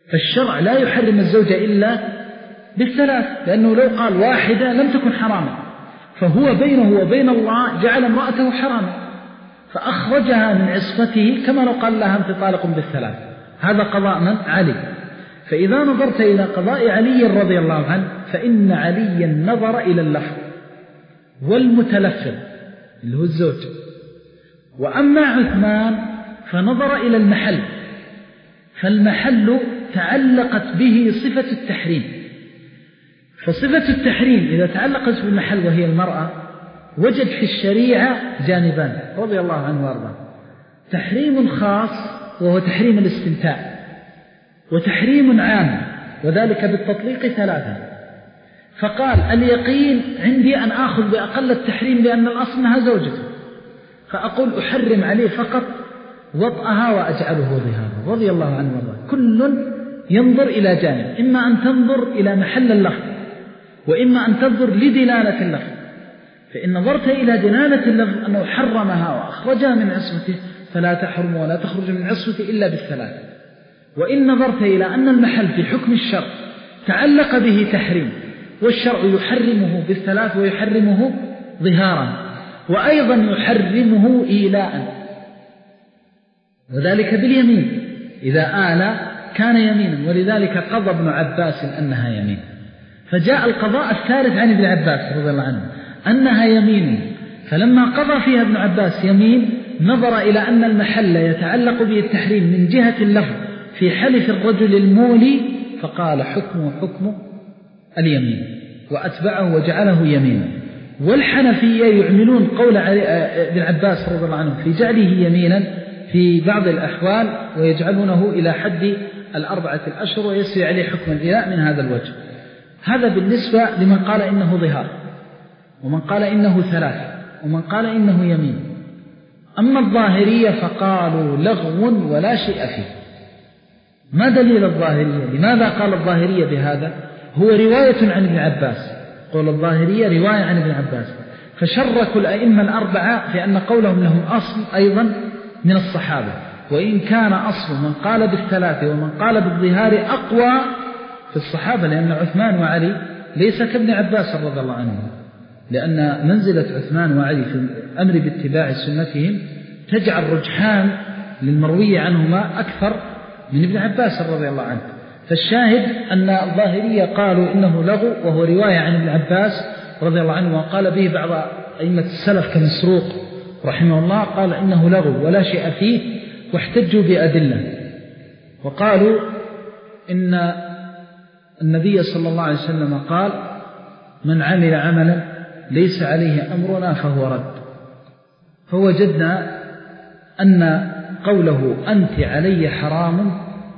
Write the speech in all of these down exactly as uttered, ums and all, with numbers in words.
فالشرع لا يحرم الزوجة إلا بالثلاث، لأنه لو قال واحدة لم تكن حراما، فهو بينه وبين الله جعل امرأته حراما فأخرجها من عصمته، كما لو قال لها أنت طالق بالثلاث. هذا قضاء من؟ علي. فإذا نظرت إلى قضاء علي رضي الله عنه فإن عليا نظر إلى اللفظ والمتلفظ اللي هو الزوج، وأما عثمان فنظر إلى المحل، فالمحل تعلقت به صفة التحريم. فصفة التحريم إذا تعلقت بالمحل وهي المرأة وجد في الشريعة جانبان رضي الله عنه وارضاه: تحريم خاص وهو تحريم الاستمتاع، وتحريم عام وذلك بالتطليق ثلاثة. فقال اليقين عندي أن آخذ بأقل التحريم لأن الأصل أنها زوجته، فأقول أحرم عليه فقط وطأها وأجعله ظهارا رضي الله عنه وارضاه. كل ينظر إلى جانب، إما أن تنظر إلى محل اللفظ وإما أن تنظر لدلالة اللفظ. فإن نظرت إلى دلالة اللفظ أنه حرمها وأخرجها من عصمته فلا تحرم ولا تخرج من عصمته إلا بالثلاث. وإن نظرت إلى أن المحل في حكم الشرع تعلق به تحريم والشرع يحرمه بالثلاث ويحرمه ظهارا وأيضا يحرمه إيلاء، وذلك باليمين إذا آل كان يمينا، ولذلك قضى ابن عباس أنها يمين. فجاء القضاء الثالث عن ابن عباس رضي الله عنه أنها يمين، فلما قضى فيها ابن عباس يمين نظر إلى أن المحل يتعلق به التحريم من جهة اللفظ في حلف الرجل المولي، فقال حكمه حكم اليمين وأتبعه وجعله يمينا. والحنفية يعملون قول ابن عباس رضي الله عنه في جعله يمينا في بعض الأحوال ويجعلونه إلى حد الأربعة الأشهر ويسري عليه حكم الإيلاء من هذا الوجه. هذا بالنسبة لمن قال إنه ظهار، ومن قال إنه ثلاث، ومن قال إنه يمين. أما الظاهرية فقالوا لغو ولا شيء فيه. ما دليل الظاهرية؟ لماذا قال الظاهرية بهذا؟ هو رواية عن ابن عباس، قول الظاهرية رواية عن ابن عباس، فشركوا الأئمة الأربعة في أن قولهم لهم أصل أيضا من الصحابة، وإن كان أصل من قال بالثلاث ومن قال بالظهار أقوى في الصحابة، لأن عثمان وعلي ليس كابن عباس رضي الله عنه، لأن منزلة عثمان وعلي في الأمر باتباع سنتهم تجعل رجحان للمروي عنهما أكثر من ابن عباس رضي الله عنه. فالشاهد أن الظاهرية قالوا إنه لغو، وهو رواية عن ابن عباس رضي الله عنه، وقال به بعض أئمة السلف كمسروق رحمه الله قال إنه لغو ولا شيء فيه، واحتجوا بأدلة وقالوا إن النبي صلى الله عليه وسلم قال من عمل عملا ليس عليه أمرنا فهو رد. فوجدنا أن قوله أنت علي حرام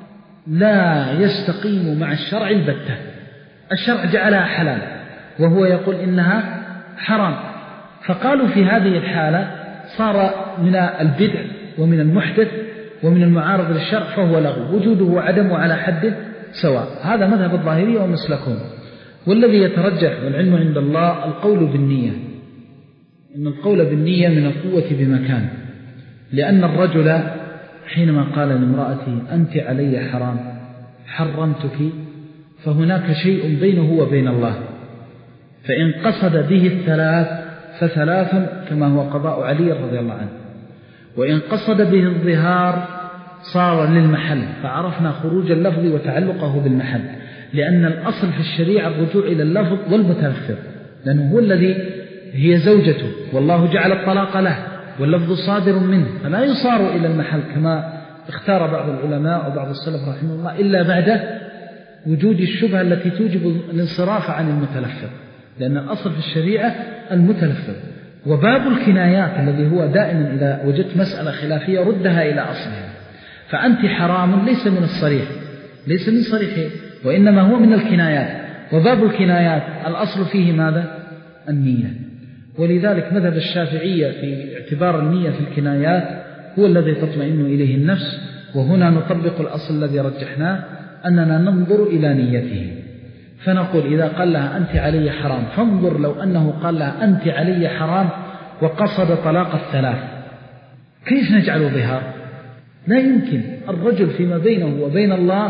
لا يستقيم مع الشرع البتة. الشرع جعلها حلال وهو يقول إنها حرام، فقالوا في هذه الحالة صار من البدع ومن المحدث ومن المعارض للشرع فهو لغو، وجوده وعدمه على حد سواء. هذا مذهب الظاهرية ومسلكهم. والذي يترجح والعلم عند الله القول بالنية، إن القول بالنية من القوة بمكان، لأن الرجل حينما قال لامرأته أنت علي حرام حرمتك، فهناك شيء بينه وبين الله، فإن قصد به الثلاث فثلاث كما هو قضاء علي رضي الله عنه، وإن قصد به الظهار صار للمحل، فعرفنا خروج اللفظ وتعلقه بالمحل، لأن الأصل في الشريعة الرجوع إلى اللفظ والمتلفظ، لأنه هو الذي هي زوجته والله جعل الطلاق له واللفظ صادر منه، فلا يصار إلى المحل كما اختار بعض العلماء وبعض السلف رحمه الله إلا بعد وجود الشبهة التي توجب الانصراف عن المتلفظ، لأن الأصل في الشريعة المتلفظ. وباب الكنايات الذي هو دائما إذا وجدت مسألة خلافية ردها إلى أصلها، فأنت حرام ليس من الصريح، ليس من صريحه، وإنما هو من الكنايات. وباب الكنايات الأصل فيه ماذا؟ النية. ولذلك مذهب الشافعية في اعتبار النية في الكنايات هو الذي تطمئن إليه النفس. وهنا نطبق الأصل الذي رجحناه أننا ننظر إلى نيته، فنقول إذا قال لها أنت علي حرام، فانظر لو أنه قال لها أنت علي حرام وقصد طلاق الثلاث، كيف نجعل ظهار؟ لا يمكن. الرجل فيما بينه وبين الله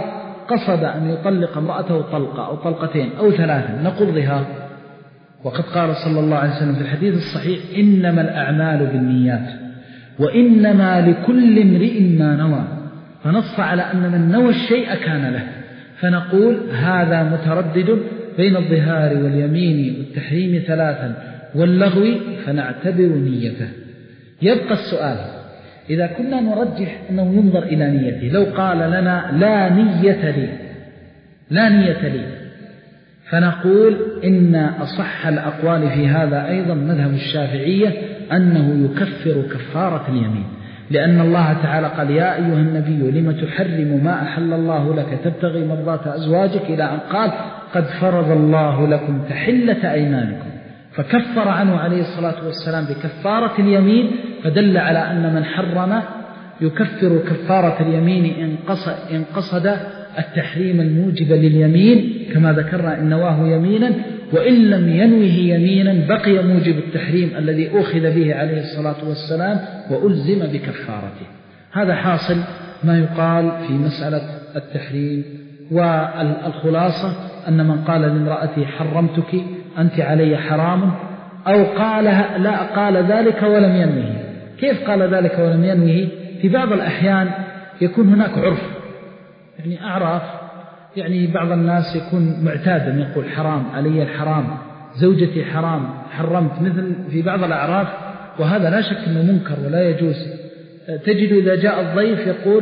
قصد أن يطلق امرأته طلقة أو طلقتين أو ثلاثة نقول ظهار. وقد قال صلى الله عليه وسلم في الحديث الصحيح إنما الأعمال بالنيات وإنما لكل امرئ ما نوى، فنص على أن من نوى الشيء كان له. فنقول هذا متردد بين الظهار واليمين والتحريم ثلاثا واللغو، فنعتبر نيته. يبقى السؤال إذا كنا نرجح أنه ينظر إلى نيته، لو قال لنا لا نية لي لا نية لي فنقول إن أصح الأقوال في هذا أيضا مذهب الشافعية أنه يكفر كفارة اليمين، لأن الله تعالى قال يا أيها النبي لم تحرم ما أحل الله لك تبتغي مرضات أزواجك، إلى أن قال قد فرض الله لكم تحلة أيمانكم، فكفر عنه عليه الصلاة والسلام بكفارة اليمين، فدل على أن من حرم يكفر كفارة اليمين إن قصد التحريم الموجب لليمين كما ذكرنا إن نواه يمينا، وإن لم ينوه يمينا بقي موجب التحريم الذي أخذ به عليه الصلاة والسلام وألزم بكفارته. هذا حاصل ما يقال في مسألة التحريم. والخلاصة أن من قال لامرأتي حرمتك أنت علي حرام، أو قال لا قال ذلك ولم ينوه. كيف قال ذلك ولم ينوه؟ في بعض الأحيان يكون هناك عرف، يعني أعراف، يعني بعض الناس يكون معتادا يقول حرام علي الحرام، زوجتي حرام، حرمت، مثل في بعض الأعراف، وهذا لا شك أنه منكر ولا يجوز. تجد إذا جاء الضيف يقول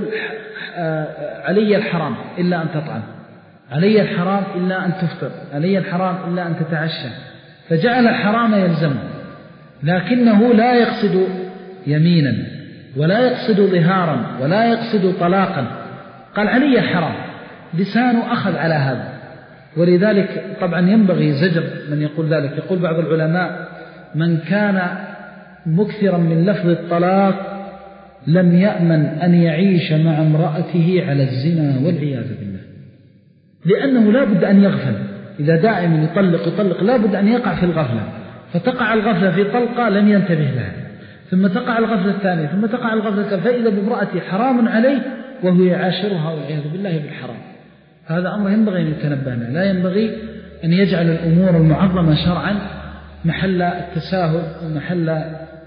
علي الحرام إلا أن تطعم، علي الحرام إلا أن تفطر، علي الحرام إلا أن تتعشى، فجعل الحرام يلزمه، لكنه لا يقصد يمينا ولا يقصد ظهارا ولا يقصد طلاقا، قال علي الحرام، لسانه أخذ على هذا. ولذلك طبعا ينبغي زجر من يقول ذلك. يقول بعض العلماء من كان مكثرا من لفظ الطلاق لم يأمن أن يعيش مع امرأته على الزنا والعياذ بالله، لأنه لا بد أن يغفل. إذا دائما يطلق يطلق لا بد أن يقع في الغفلة، فتقع الغفلة في طلقة لم ينتبه لها، ثم تقع الغفلة الثانية، ثم تقع الغفلة الثالثة، فإذا بامرأته حرام عليه وهو يعاشرها والعياذ بالله بالحرام. هذا أمر ينبغي أن يتنبه له، لا ينبغي أن يجعل الأمور المعظمة شرعا محل التساهل ومحل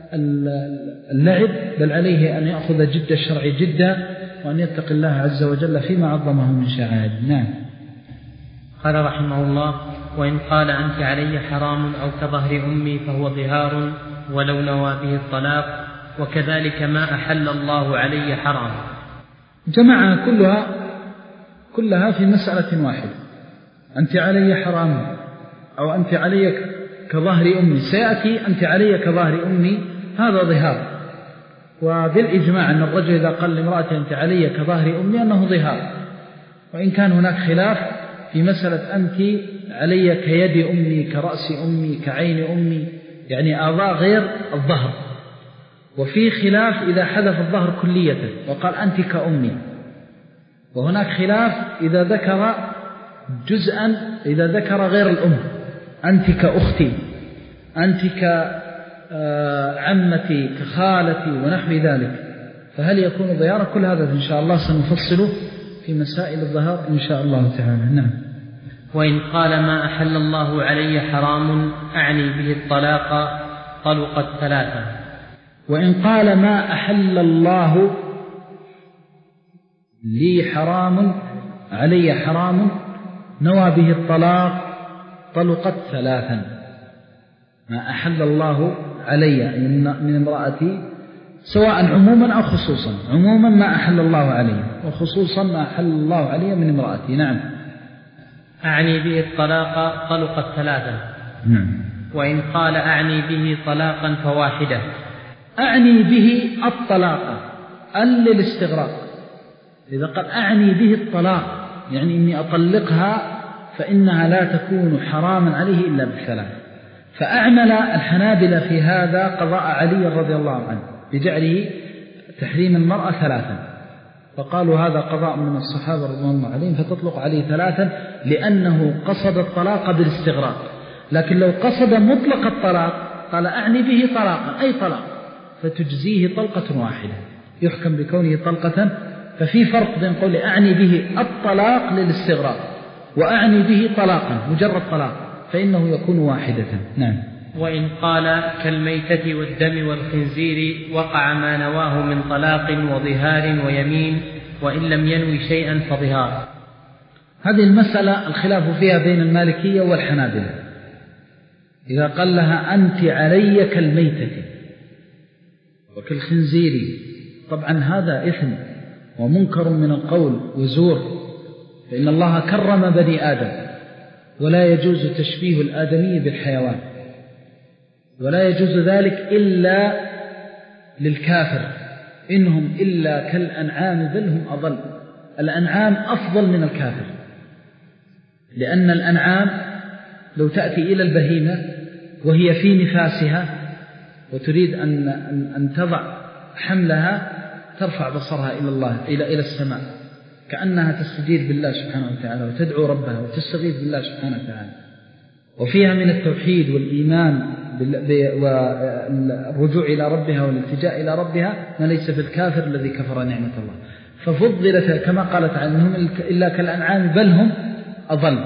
اللعب، بل عليه أن يأخذ جد الشرع جدا وأن يتقي الله عز وجل فيما عظمه من شعائر. نعم. قال رحمه الله: وإن قال أنت علي حرام أو كظهر أمي فهو ظهار ولو نوى به الطلاق، وكذلك ما أحل الله علي حرام. جمعها كلها كلها في مسألة واحدة، أنت علي حرام أو أنت علي كظهر أمي. سيأتي أنت علي كظهر أمي، هذا ظهار، وبالإجماع أن الرجل إذا قال لامرأته أنت علي كظهر أمي أنه ظهار، وإن كان هناك خلاف في مسألة أنت علي كيد أمي كرأس أمي كعين أمي، يعني أعضاء غير الظهر. وفي خلاف إذا حذف الظهر كلية وقال أنت كأمي، وهناك خلاف إذا ذكر جزءا، إذا ذكر غير الأم، أنت كأختي، أنت كعمتي كخالتي ونحو ذلك، فهل يكون ظهارا؟ كل هذا إن شاء الله سنفصله في مسائل الظهار إن شاء الله تعالى. نعم. وإن قال ما أحل الله علي حرام أعني به الطلاق طلقت ثلاثة. وإن قال ما أحل الله لي حرام علي حرام نوى به الطلاق طلقت ثلاثا. ما أحل الله علي من امرأتي سواء عموما أو خصوصا، عموما ما أحل الله علي، وخصوصا ما أحل الله علي من امرأتي. نعم. أعني به الطلاق طلقت ثلاثا. نعم. وإن قال أعني به طلاقا فواحدة. أعني به الطلاق ال للاستغراق. إذا قال أعني به الطلاق يعني إني أطلقها فإنها لا تكون حراما عليه إلا بالثلاث. فأعمل الحنابلة في هذا قضاء علي رضي الله عنه بجعله تحريم المرأة ثلاثا، فقالوا هذا قضاء من الصحابة رضي الله عليهم فتطلق عليه ثلاثا، لأنه قصد الطلاق بالاستغراق. لكن لو قصد مطلق الطلاق قال أعني به طلاقا أي طلاق، فتجزيه طلقة واحدة، يحكم بكونه طلقة ففي فرق بين قول أعني به الطلاق للاستغراق وأعني به طلاقا مجرد طلاق، فإنه يكون واحدة. نعم. وإن قال كالميتة والدم والخنزير وقع ما نواه من طلاق وظهار ويمين، وإن لم ينوي شيئا فظهار. هذه المسألة الخلاف فيها بين المالكية والحنابلة. إذا قال لها أنت علي كالميتة وكالخنزير، طبعا هذا إثم ومنكر من القول وزور، فإن الله كرم بني آدم ولا يجوز تشبيه الآدمي بالحيوان، ولا يجوز ذلك إلا للكافر، إنهم إلا كالأنعام بل هم أضل. الأنعام أفضل من الكافر، لأن الأنعام لو تأتي إلى البهيمة وهي في نفاسها وتريد أن, أن تضع حملها ترفع بصرها إلى الله إلى إلى السماء، كأنها تستجير بالله سبحانه وتعالى وتدعو ربها وتستغيث بالله سبحانه وتعالى. وفيها من التوحيد والإيمان والرجوع إلى ربها والالتجاء إلى ربها ما ليس في الكافر الذي كفر نعمة الله. ففضلت كما قالت عنهم إلا كالأنعام بل هم أضل،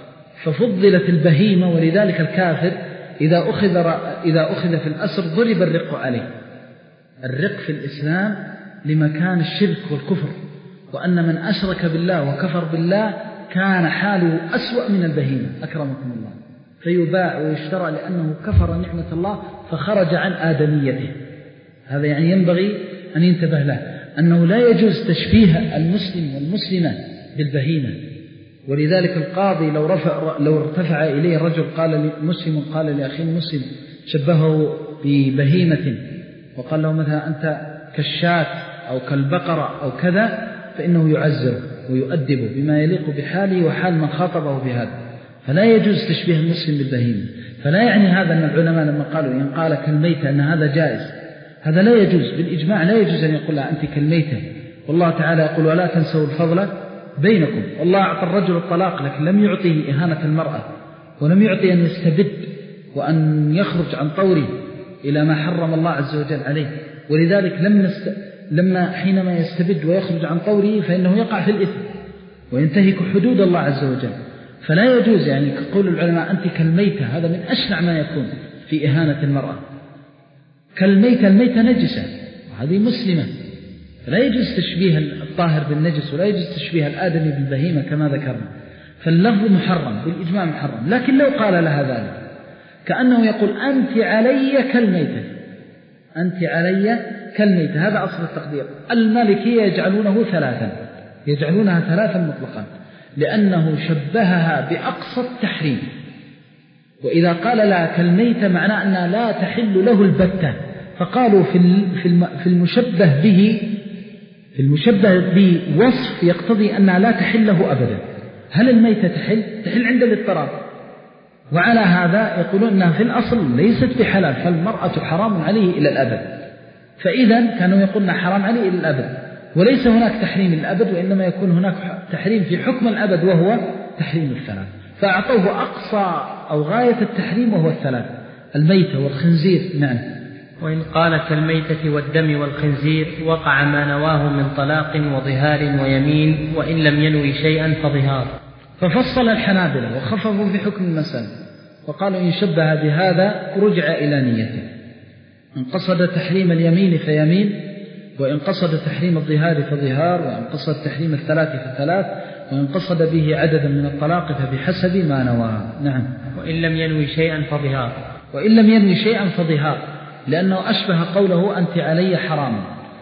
ففضلت البهيمة. ولذلك الكافر إذا أخذ, إذا أخذ في الأسر ضرب الرق عليه. الرق في الإسلام لمكان الشرك والكفر، وأن من أشرك بالله وكفر بالله كان حاله أسوأ من البهيمة أكرمكم الله، فيباع ويشترى لأنه كفر نعمة الله فخرج عن آدميته. هذا يعني ينبغي أن ينتبه له أنه لا يجوز تشبيه المسلم والمسلمة بالبهيمة. ولذلك القاضي لو رفع لو ارتفع إليه رجل قال مسلم قال لأخيه مسلم شبهه ببهيمة وقال له مثلا أنت كالشاة أو كالبقرة أو كذا، فإنه يعزر ويؤدبه بما يليق بحاله وحال من خاطبه بهذا. فلا يجوز تشبيه المسلم بالبهيمة. فلا يعني هذا أن العلماء لما قالوا إن قال كالميتة أن هذا جائز، هذا لا يجوز بالإجماع. لا يجوز أن يقول لها أنت كالميتة، والله تعالى يقول ولا تنسوا الفضل بينكم. والله أعطى الرجل الطلاق لكن لم يعطيه إهانة المرأة، ولم يعطي أن يستبد وأن يخرج عن طوره إلى ما حرم الله عز وجل عليه. ولذلك لما, است... لما حينما يستبد ويخرج عن طوره فإنه يقع في الإثم وينتهك حدود الله عز وجل. فلا يجوز يعني كقول العلماء أنت كالميتة، هذا من أشنع ما يكون في إهانة المرأة. كالميتة، الميتة نجسة وهذه مسلمة، فلا يجوز تشبيه الطاهر بالنجس، ولا يجوز تشبيه الآدمي بالبهيمة كما ذكرنا. فاللفظ محرم بالإجماع محرم. لكن لو قال لها ذلك كأنه يقول أنت علي كالميتة، أنت علي كالميتة، هذا أصل التقدير. المالكية يجعلونه ثلاثا، يجعلونها ثلاثا مطلقا، لأنه شبهها بأقصى التحريم. وإذا قال لها كالميتة معناه أنها لا تحل له البتة. فقالوا في المشبه به في المشبه بوصف يقتضي أنها لا تحل له أبدا. هل الميتة تحل؟ تحل عند الاضطراب. وعلى هذا يقولون أنها في الأصل ليست بحلال، فالمرأة حرام عليه إلى الأبد. فإذا كانوا يقولون حرام عليه إلى الأبد، وليس هناك تحريم الأبد، وإنما يكون هناك تحريم في حكم الأبد وهو تحريم الثلاث. فأعطوه أقصى أو غاية التحريم وهو الثلاث، الميتة والخنزير. نعم. وإن قال كالميتة والدم والخنزير وقع ما نواه من طلاق وظهار ويمين، وإن لم ينوي شيئا فظهار. ففصل الحنابلة وخففوا في حكم المسألة وقالوا إن شبه بهذا رجع إلى نيته. إن قصد تحريم اليمين فيمين، وإن قصد تحريم الظهار فظهار، وإن قصد تحريم الثلاث فثلاث، وإن قصد به عددا من الطلاق فبحسب ما نواه. نعم. وإن لم ينوي شيئا فظهار. وإن لم ينوي شيئا فظهار، لأنه أشبه قوله أنت علي حرام.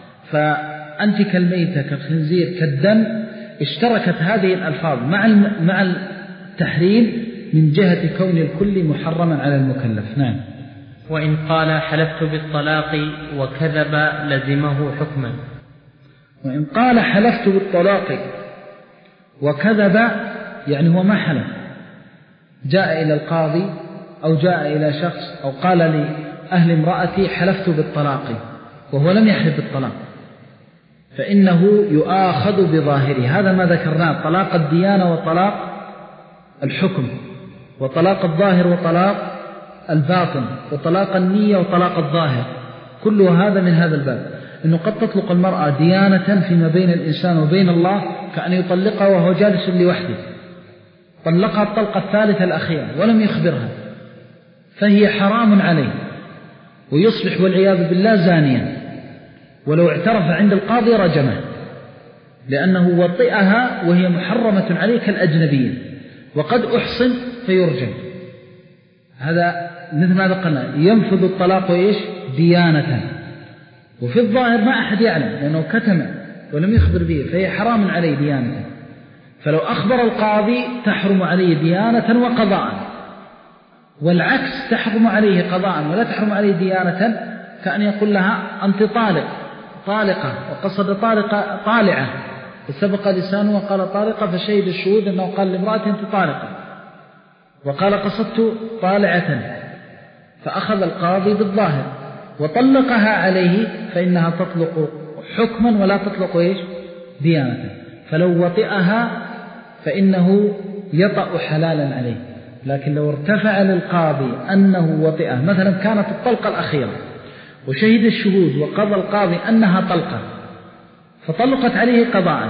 فأنت كالميتة كالخنزير كالدم اشتركت هذه الألفاظ مع مع التحريم من جهة كون الكل محرما على المكلف. نعم. وإن قال حلفت بالطلاق وكذب لزمه حكما. وإن قال حلفت بالطلاق وكذب يعني هو ما حلف، جاء إلى القاضي أو جاء إلى شخص أو قال لأهل امرأتي حلفت بالطلاق وهو لم يحلف بالطلاق، فإنه يؤاخذ بظاهره. هذا ما ذكرناه، طلاق الديانة وطلاق الحكم، وطلاق الظاهر وطلاق الباطن، وطلاق النية وطلاق الظاهر، كل هذا من هذا الباب. أنه قد تطلق المرأة ديانة فيما بين الإنسان وبين الله، كأن يطلقها وهو جالس لوحده، طلقها الطلقة الثالثة الأخيرة ولم يخبرها، فهي حرام عليه ويصبح والعياذ بالله زانيا، ولو اعترف عند القاضي رجمه، لأنه وطئها وهي محرمة عليه كالأجنبية، وقد أحصن فيرجم. هذا مثل ما ذكرنا ينفذ الطلاق إيش؟ ديانة، وفي الظاهر ما أحد يعلم لأنه كتم ولم يخبر به، فهي حرام عليه ديانة. فلو أخبر القاضي تحرم عليه ديانة وقضاء، والعكس تحرم عليه قضاء ولا تحرم عليه ديانة، كأن يقول لها أنت طالق طالقة، وقصد طالقة طالعة، فسبق لسانه وقال طالقة، فشهد الشهود أنه قال لامرأة أنت طالقة، وقال قصدت طالعة، فأخذ القاضي بالظاهر وطلقها عليه، فإنها تطلق حكما ولا تطلق إيش؟ ديانة. فلو وطئها فإنه يطأ حلالا عليه، لكن لو ارتفع للقاضي أنه وطئها، مثلا كانت الطلقة الأخيرة وشهد الشهود وقضى القاضي أنها طلقة فطلقت عليه قضاء،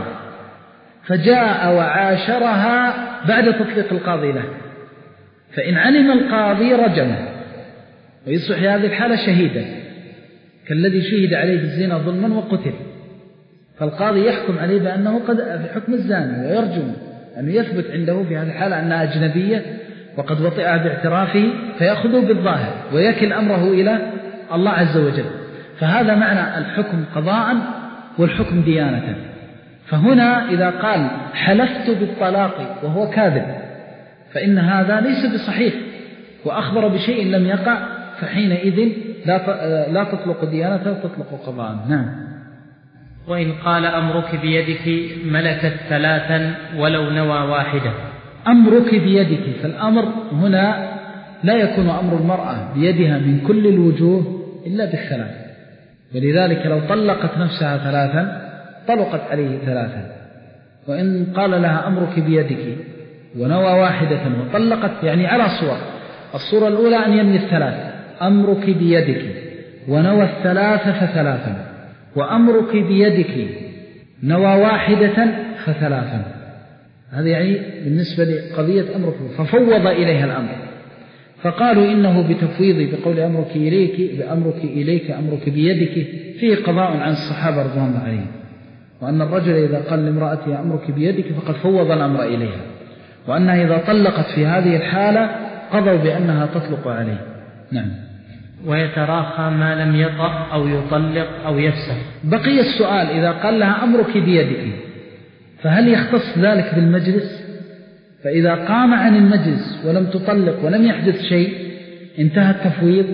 فجاء وعاشرها بعد تطليق القاضي له، فإن علم القاضي رجمه ويصبح في هذه الحالة شهيدا كالذي شهد عليه بالزنا ظلما وقتل، فالقاضي يحكم عليه بأنه قد في حكم الزاني ويرجم أن يثبت عنده في هذه الحالة أنها أجنبية وقد وطئها باعترافه، فيأخذه بالظاهر ويكل أمره إلى الله عز وجل. فهذا معنى الحكم قضاء والحكم ديانة. فهنا إذا قال حلفت بالطلاق وهو كاذب فإن هذا ليس بصحيح، وأخبر بشيء لم يقع، فحينئذ لا لا تطلق ديانة تطلق قضاء. نعم. وإن قال أمرك بيدك ملكت ثلاثا ولو نوى واحدة. أمرك بيدك، فالأمر هنا لا يكون أمر المرأة بيدها من كل الوجوه إلا بالثلاث، ولذلك لو طلقت نفسها ثلاثا طلقت عليه ثلاثا. وإن قال لها أمرك بيدك ونوى واحدة وطلقت، يعني على صور. الصورة الأولى أن ينوي الثلاث، أمرك بيدك ونوى الثلاث فثلاثا، وأمرك بيدك نوى واحدة فثلاثا. هذا يعني بالنسبة لقضية أمرك، ففوض إليها الأمر، فقالوا إنه بتفويض بقول أمرك إليك بأمرك إليك أمرك بيدك فيه قضاء عن الصحابة رضوان الله عليهم، وأن الرجل إذا قال لامرأته أمرك بيدك فقد فوض الأمر إليها، وأنها إذا طلقت في هذه الحالة قضوا بأنها تطلق عليه. نعم. ويتراخى ما لم يطأ أو يطلق أو يفسخ. بقي السؤال، إذا قال لها أمرك بيدك فهل يختص ذلك بالمجلس؟ فإذا قام عن المجلس ولم تطلق ولم يحدث شيء انتهى التفويض،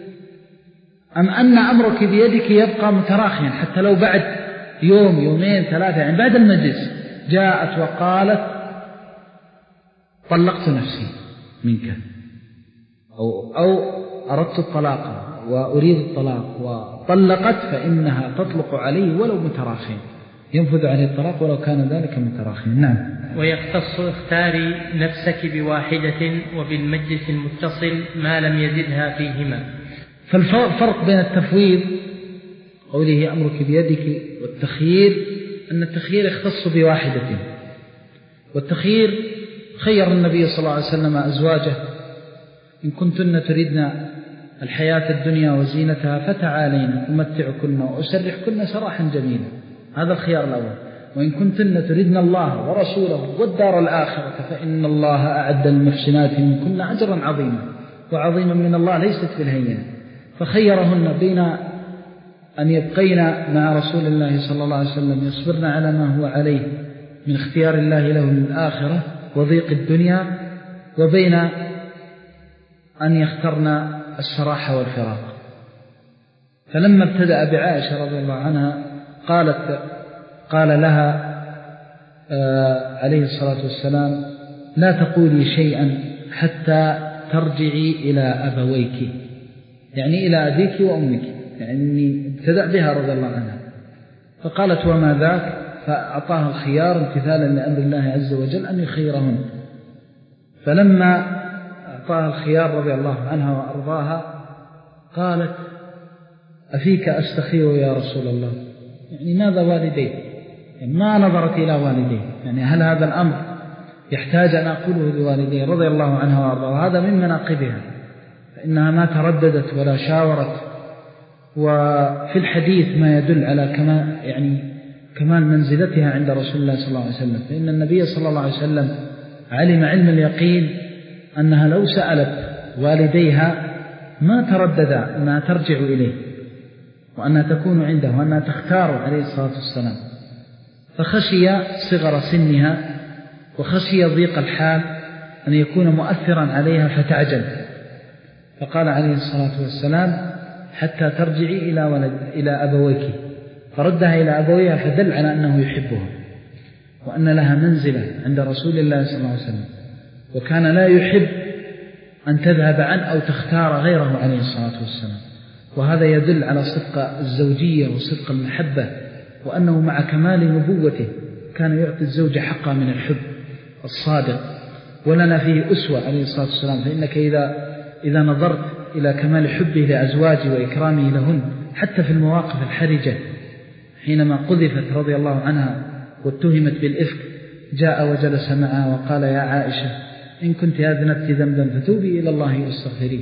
أم أن أمرك بيدك يبقى متراخيا حتى لو بعد يوم يومين ثلاثة، يعني بعد المجلس جاءت وقالت طلقت نفسي منك، أو, أو أردت الطلاق وأريد الطلاق وطلقت، فإنها تطلق عليه ولو متراخيا، ينفذ عليه الطلاق ولو كان ذلك متراخيا. نعم. ويختص اختاري نفسك بواحدة وبالمجلس المتصل ما لم يزدها فيهما. فالفرق بين التفويض قوله أمرك بيدك والتخيير أن التخيير يختص بواحدة، والتخيير خير النبي صلى الله عليه وسلم أزواجه إن كنتن تريدن الحياة الدنيا وزينتها فتعالين أمتعكن وأسرحكن سراحا جميلا، هذا الخيار الأول. وإن كنتن تريدن الله ورسوله والدار الآخرة فإن الله أعد المحسنات منكن أجرا عظيما، وعظيما من الله ليست بالهينة. فخيرهن بين أن يبقين مع رسول الله صلى الله عليه وسلم يصبرن على ما هو عليه من اختيار الله له للآخرة وضيق الدنيا، وبين أن يخترن السراح والفراق. فلما ابتدأ بعائشة رضي الله عنها قالت قال لها آه عليه الصلاة والسلام لا تقولي شيئا حتى ترجعي إلى أبويك، يعني إلى أبيك وأمك، يعني ابتدأ بها رضي الله عنها. فقالت وما ذاك؟ فأعطاها الخيار امتثالا لأمر الله عز وجل أن يخيرهن. فلما أعطاها الخيار رضي الله عنها وأرضاها قالت أفيك أستخير يا رسول الله، يعني ماذا والديه؟ يعني ما نظرت إلى والديه، يعني هل هذا الأمر يحتاج أن أقوله لوالديه رضي الله عنها وأرضاه؟ وهذا من مناقبها، فإنها ما ترددت ولا شاورت. وفي الحديث ما يدل على كما يعني كمال منزلتها عند رسول الله صلى الله عليه وسلم، فإن النبي صلى الله عليه وسلم علم علم اليقين أنها لو سألت والديها ما تردد أنها ترجع إليه، وأنها تكون عنده، وأنها تختار عليه الصلاة والسلام. فخشي صغر سنها وخشي ضيق الحال أن يكون مؤثرا عليها فتعجل، فقال عليه الصلاة والسلام حتى ترجعي إلى ولد إلى أبويك، فردها إلى أبويها، فدل على أنه يحبها وأن لها منزلة عند رسول الله صلى الله عليه وسلم، وكان لا يحب أن تذهب عنه أو تختار غيره عليه الصلاة والسلام. وهذا يدل على صدق الزوجية وصدق المحبة، وأنه مع كمال نبوته كان يعطي الزوجة حقها من الحب الصادق، ولنا فيه أسوة عليه الصلاة والسلام. فإنك إذا, إذا نظرت إلى كمال حبه لأزواجه وإكرامه لهن حتى في المواقف الحرجة، حينما قذفت رضي الله عنها واتهمت بالإفك، جاء وجلس معها وقال يا عائشة إن كنت أذنبت ذنبا فتوبي إلى الله واستغفريه.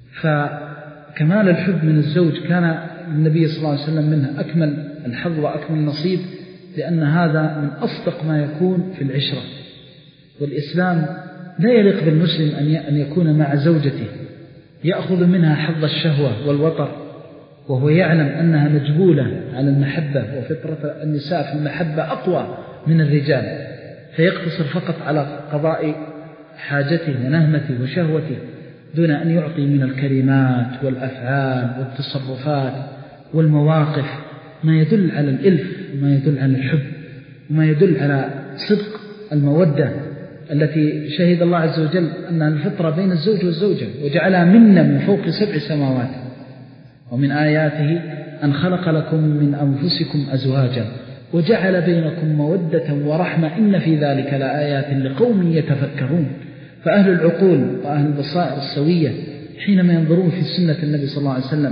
فكمال الحب من الزوج كان النبي صلى الله عليه وسلم منها أكمل الحظ وأكمل النصيب، لأن هذا من أصدق ما يكون في العشرة. والإسلام لا يليق بالمسلم أن يكون مع زوجته يأخذ منها حظ الشهوة والوطر وهو يعلم أنها مجبولة على المحبة، وفطرة النساء في المحبة أقوى من الرجال، فيقتصر فقط على قضاء حاجته ونهمته وشهوته دون أن يعطي من الكلمات والأفعال والتصرفات والمواقف ما يدل على الإلف وما يدل على الحب وما يدل على صدق المودة التي شهد الله عز وجل أنها الفطرة بين الزوج والزوجة، وجعلها منا من فوق سبع سماوات. ومن آياته أن خلق لكم من أنفسكم أزواجا وجعل بينكم مودة ورحمة إن في ذلك لآيات لقوم يتفكرون. فأهل العقول وأهل البصائر السوية حينما ينظرون في سنة النبي صلى الله عليه وسلم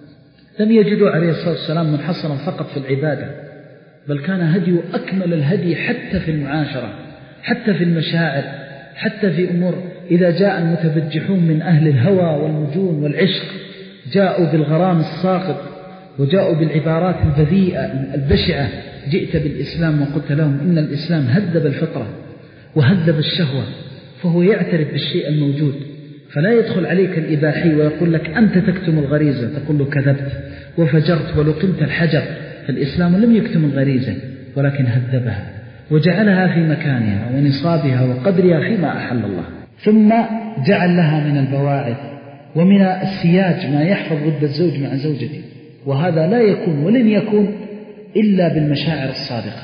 لم يجدوا عليه الصلاة والسلام منحصرا فقط في العبادة، بل كان هدي أكمل الهدي حتى في المعاشرة، حتى في المشاعر، حتى في أمور. إذا جاء المتبجحون من أهل الهوى والمجون والعشق جاءوا بالغرام الساقط وجاءوا بالعبارات البذيئة البشعة، جئت بالإسلام وقلت لهم إن الإسلام هذب الفطرة وهذب الشهوة، فهو يعترف بالشيء الموجود، فلا يدخل عليك الإباحي ويقول لك أنت تكتم الغريزة، تقول له كذبت وفجرت ولقمت الحجر. فالإسلام لم يكتم الغريزة ولكن هذبها وجعلها في مكانها ونصابها وقدرها فيما أحل الله، ثم جعل لها من البواعث ومن السياج ما يحفظ ضد الزوج مع زوجته. وهذا لا يكون ولن يكون إلا بالمشاعر الصادقة،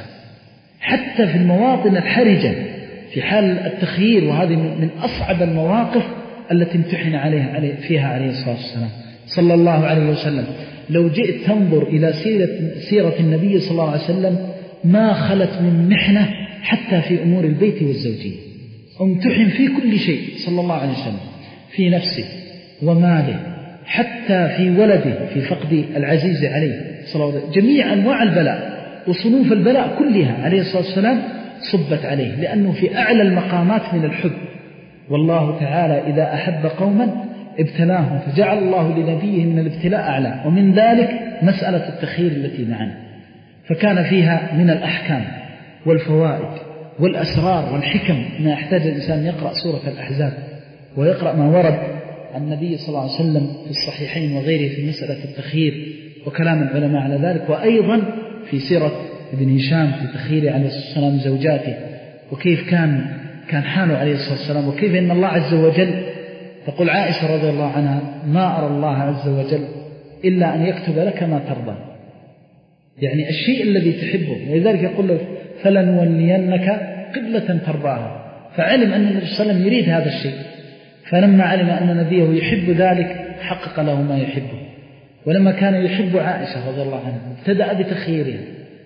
حتى في المواطن الحرجة في حال التخيير، وهذه من أصعب المواقف التي امتحن عليها فيها عليه الصلاة والسلام صلى الله عليه وسلم. لو جئت تنظر إلى سيرة, سيرة النبي صلى الله عليه وسلم ما خلت من محنة حتى في أمور البيت والزوجية، امتحن في كل شيء صلى الله عليه وسلم، في نفسه وماله، حتى في ولده، في فقد العزيز عليه صلى الله عليه وسلم. جميع أنواع البلاء وصنوف البلاء كلها عليه الصلاة والسلام صبت عليه، لأنه في أعلى المقامات من الحب. والله تعالى إذا أحب قوما ابتلاهم، فجعل الله لنبيه من الابتلاء أعلى، ومن ذلك مسألة التخيير التي معنا، فكان فيها من الأحكام والفوائد والأسرار والحكم ما يحتاج الإنسان يقرأ سورة الأحزاب ويقرأ ما ورد عن النبي صلى الله عليه وسلم في الصحيحين وغيره في مسألة التخيير وكلام العلماء على ذلك، وأيضا في سيرة ابن هشام في تخيير عليه الصلاة والسلام زوجاته، وكيف كان كان حاله عليه الصلاة والسلام، وكيف إن الله عز وجل تقول عائشة رضي الله عنها ما أرى الله عز وجل إلا أن يكتب لك ما ترضى، يعني الشيء الذي تحبه. ولذلك يقول له فلنولينك قبلة ترضاها، فعلم أن النبي صلى الله عليه وسلم يريد هذا الشيء، فلما علم أن نبيه يحب ذلك حقق له ما يحبه. ولما كان يحب عائشة رضي الله عنها ابتدأ بتخييرها،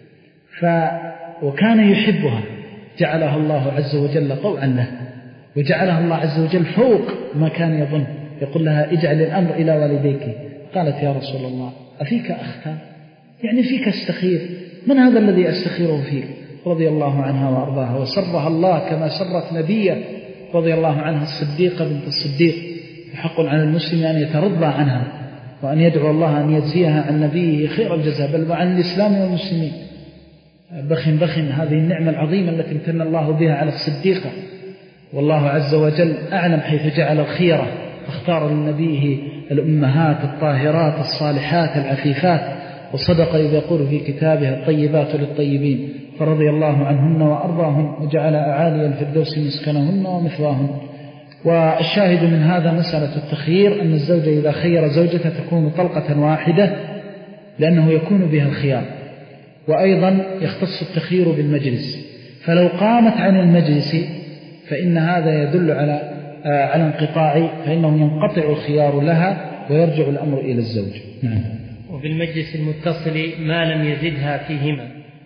ف وكان يحبها جعلها الله عز وجل طوعا له، وجعلها الله عز وجل فوق ما كان يظن. يقول لها اجعل الأمر إلى والديك، قالت يا رسول الله أفيك أختار؟ يعني فيك استخير، من هذا الذي أستخيره فيك؟ رضي الله عنها وأرضاها، وسرها الله كما سرت نبيه رضي الله عنها الصديقة بنت الصديق. فحق على المسلم أن يترضى عنها وأن يدعو الله أن يجزيها عن نبيه خير الجزاء، بل وعن الإسلام والمسلمين. بخن بخن هذه النعمة العظيمة التي امتن الله بها على الصديقة، والله عز وجل أعلم حيث جعل الخيرة، فاختار لنبيه الأمهات الطاهرات الصالحات العفيفات، وصدق إذ يقول في كتابه الطيبات للطيبين، فرضي الله عنهن وأرضاهن وجعل أعالي الفردوس مسكنهن ومثواهن. والشاهد من هذا مسألة التخيير، أن الزوج إذا خير زوجته تكون طلقة واحدة لأنه يكون بها الخيار. وأيضا يختص التخيير بالمجلس، فلو قامت عن المجلس فإن هذا يدل على على انقطاع، فإنه ينقطع الخيار لها ويرجع الأمر إلى الزوج. نعم. وبالمجلس المتصل ما لم يزدها فيهما،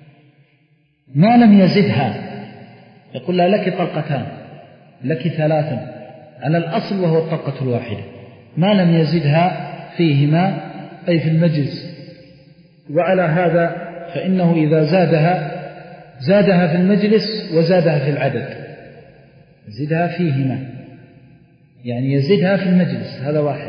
ما لم يزدها يقول لها لك طلقتان، لك ثلاثا على الأصل وهو الطلقة الواحدة، ما لم يزدها فيهما أي في المجلس. وعلى هذا فإنه إذا زادها زادها في المجلس وزادها في العدد، يزدها فيهما يعني يزدها في المجلس، هذا واحد.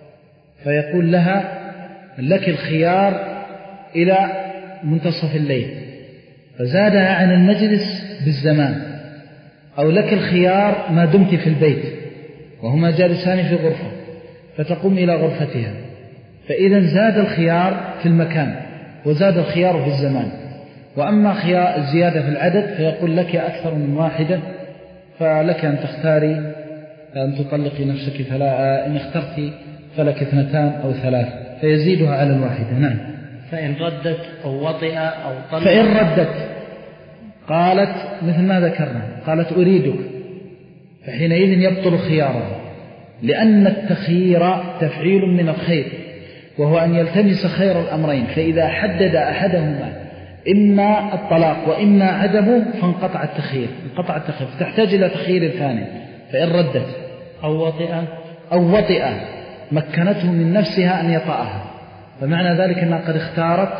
فيقول لها لك الخيار إلى منتصف الليل، فزادها عن المجلس بالزمان، أو لك الخيار ما دمت في البيت وهما جالسان في غرفة فتقوم إلى غرفتها، فإذا زاد الخيار في المكان وزاد الخيار في الزمان. وأما خيار الزيادة في العدد فيقول لك أكثر من واحدة، فلك أن تختاري أن تطلقي نفسك، فلا إن اخترتي فلك اثنتان أو ثلاث، فيزيدها على الواحدة. نعم. فإن ردت أو وطئ أو طلق، فإن ردت قالت مثل ما ذكرنا، قالت أريدك، فحينئذ يبطل خيارها، لأن التخيير تفعيل من الخير، وهو أن يلتمس خير الأمرين، فإذا حدد أحدهما إما الطلاق وإما عدمه فانقطع التخيير، انقطع التخيير، فتحتاج إلى تخيير ثاني. فإن ردت أو وطئ أو وطئ مكنته من نفسها أن يطأها، فمعنى ذلك أنها قد اختارت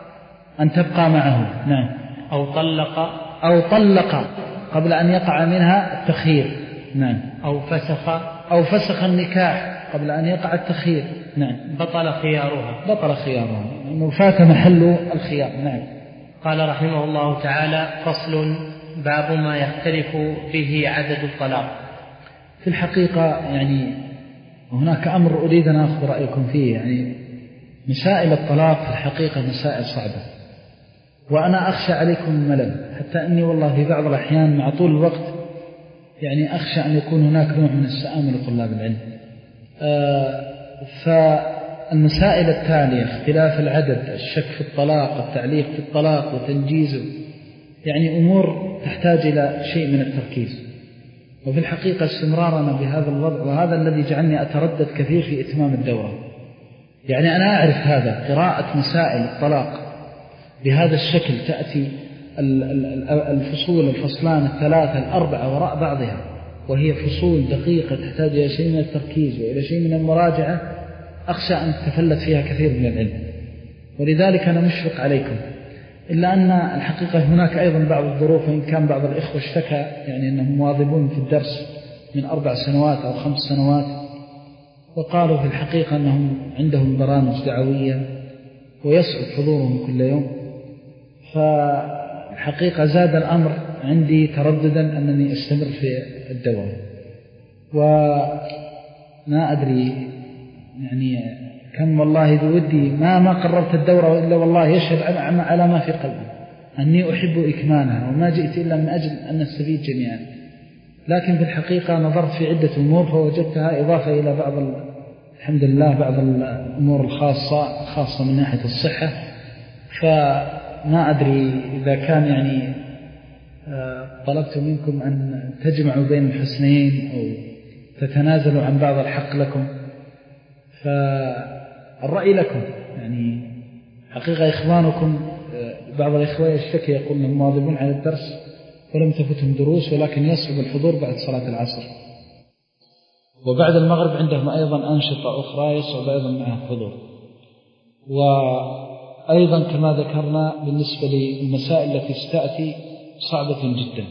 أن تبقى معه. نعم. أو طلق أو طلق قبل أن يقع منها التخيير. نعم. أو فسخ أو فسخ النكاح قبل أن يقع التخيير. نعم. بطل خيارها، بطل خيارها أنه فات محل الخيار. نعم. قال رحمه الله تعالى: فصل، باب ما يختلف به عدد الطلاق. في الحقيقة يعني هناك أمر أريد أن أخذ رأيكم فيه. يعني مسائل الطلاق في الحقيقة مسائل صعبة، وأنا أخشى عليكم الملل، حتى أني والله في بعض الأحيان مع طول الوقت يعني أخشى أن يكون هناك نوع من السآمة لطلاب العلم. آه فالمسائل التالية: اختلاف العدد، الشك في الطلاق، التعليق في الطلاق وتنجيزه، يعني أمور تحتاج إلى شيء من التركيز. وفي الحقيقة استمرارنا بهذا الوضع، وهذا الذي جعلني أتردد كثير في إتمام الدورة. يعني أنا أعرف هذا، قراءة مسائل الطلاق بهذا الشكل، تأتي الفصول الفصلان الثلاثة الأربعة وراء بعضها، وهي فصول دقيقة تحتاج إلى شيء من التركيز وإلى شيء من المراجعة، أخشى أن تتفلت فيها كثير من العلم، ولذلك أنا مشفق عليكم. إلا أن الحقيقة هناك أيضا بعض الظروف، وإن كان بعض الإخوة اشتكى يعني أنهم مواظبون في الدرس من أربع سنوات أو خمس سنوات، وقالوا في الحقيقة أنهم عندهم برامج دعوية ويصعب حضورهم كل يوم. فالحقيقة زاد الأمر عندي ترددا أنني أستمر في الدورة، وما أدري يعني كم والله بودي ما ما قررت الدورة، إلا والله يشهد على ما في قلبي أني أحب إكمالها، وما جئت إلا من أجل أن نستفيد جميعا. لكن في الحقيقة نظرت في عدة أمور فوجدتها إضافة إلى بعض الحمد لله بعض الأمور الخاصة خاصة من ناحية الصحة. فما أدري إذا كان يعني طلبت منكم أن تجمعوا بين الحسنين أو تتنازلوا عن بعض الحق لكم، فالرأي لكم. يعني حقيقة إخوانكم بعض الإخوة يشتكي يقول أنهم مواظبون على الدرس ولم تفتهم دروس، ولكن يصعب الحضور بعد صلاة العصر، وبعد المغرب عندهم أيضا أنشطة أخرى يصعب أيضا معها الحضور. وأيضا كما ذكرنا بالنسبة للمسائل التي ستأتي صعبة جدا،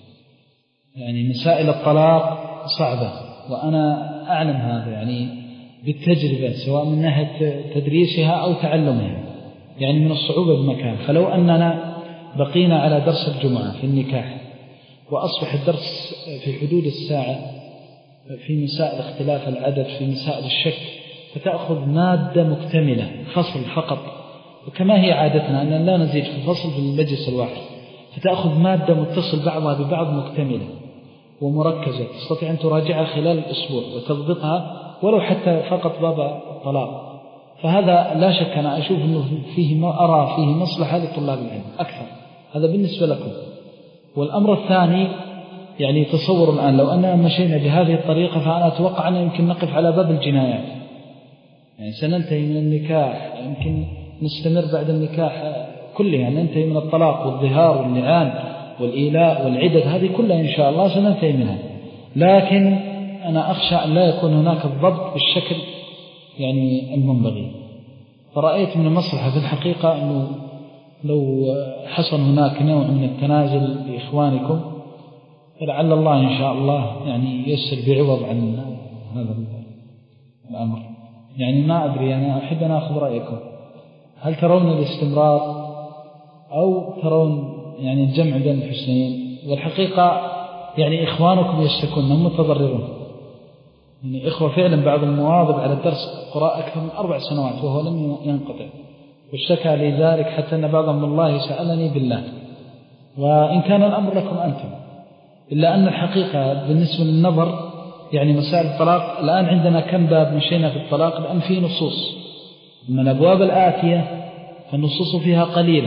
يعني مسائل الطلاق صعبة، وأنا أعلم هذا يعني بالتجربة سواء من ناحية تدريسها أو تعلمها، يعني من الصعوبة بمكان. فلو أننا بقينا على درس الجمعة في النكاح وأصبح الدرس في حدود الساعة في مسائل اختلاف العدد، في مسائل الشك، فتأخذ مادة مكتملة فصل فقط، وكما هي عادتنا أن لا نزيد في الفصل في المجلس الواحد، فتأخذ مادة متصل بعضها ببعض مكتملة ومركزة تستطيع أن تراجعها خلال الأسبوع وتضبطها ولو حتى فقط باب الطلاق. فهذا لا شك أنا أشوف أنه فيه ما أرى فيه مصلحة لطلاب العلم أكثر. هذا بالنسبة لكم. والأمر الثاني يعني تصور الآن لو أننا مشينا بهذه الطريقة فأنا أتوقع أن يمكن نقف على باب الجنايات، يعني سننتهي من النكاح، يمكن نستمر بعد النكاح كلها، ننتهي من الطلاق والظهار واللعان والإيلاء والعدد، هذه كلها إن شاء الله سننتهي منها. لكن أنا أخشى أن لا يكون هناك الضبط بالشكل يعني المنبغي. فرأيت من المصلحة في الحقيقة أنه لو حصل هناك نوع من التنازل لإخوانكم فلعل الله إن شاء الله يعني يسر بعوض عن هذا الأمر. يعني ما أدري، أنا أحب أن أخذ رأيكم، هل ترون الاستمرار أو ترون يعني الجمع بين الحسنين؟ والحقيقة يعني إخوانكم يشتكون هم متضررون، يعني إخوة فعلا بعض المواظب على الدرس قراءة أكثر من أربع سنوات وهو لم ينقطع، واشتكى لي ذلك حتى أن بعضهم والله سألني بالله، وإن كان الأمر لكم أنتم، إلا أن الحقيقة بالنسبة للنظر يعني مسائل الطلاق الآن عندنا كم باب مشينا في الطلاق الآن فيه نصوص، من الأبواب الآتية فالنصوص فيها قليلة